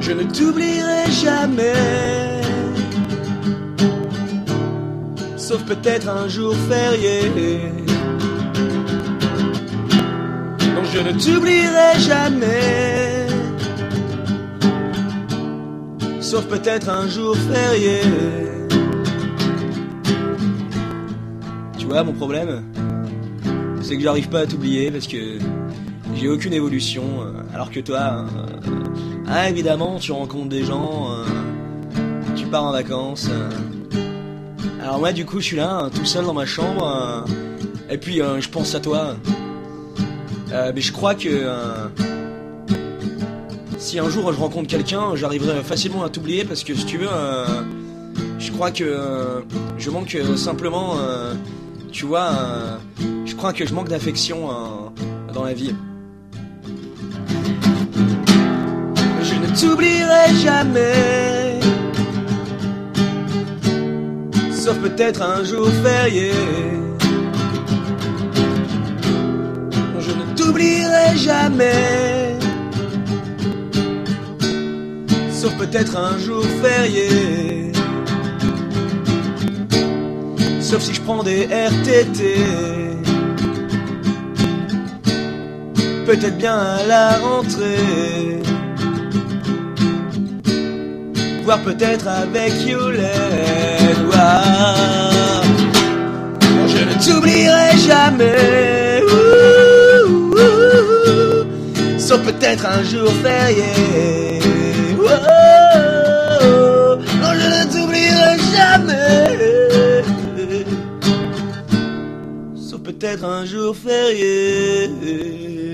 Je ne t'oublierai jamais, sauf peut-être un jour férié. Non, je ne t'oublierai jamais, sauf peut-être un jour férié. Tu vois, mon problème, c'est que j'arrive pas à t'oublier parce que j'ai aucune évolution, alors que toi, évidemment, tu rencontres des gens, tu pars en vacances. Alors moi, du coup, je suis là, tout seul dans ma chambre, et puis je pense à toi. Mais je crois que si un jour je rencontre quelqu'un, j'arriverai facilement à t'oublier parce que si tu veux, je crois que je manque simplement, tu vois, je crois que je manque d'affection dans la vie. Je ne t'oublierai jamais, sauf peut-être un jour férié. Je ne t'oublierai jamais, sauf peut-être un jour férié. Sauf si je prends des RTT, peut-être bien à la rentrée, voire peut-être avec Yolène. Non, je ne t'oublierai jamais, sauf peut-être un jour férié. Non, je ne t'oublierai jamais, sauf peut-être un jour férié.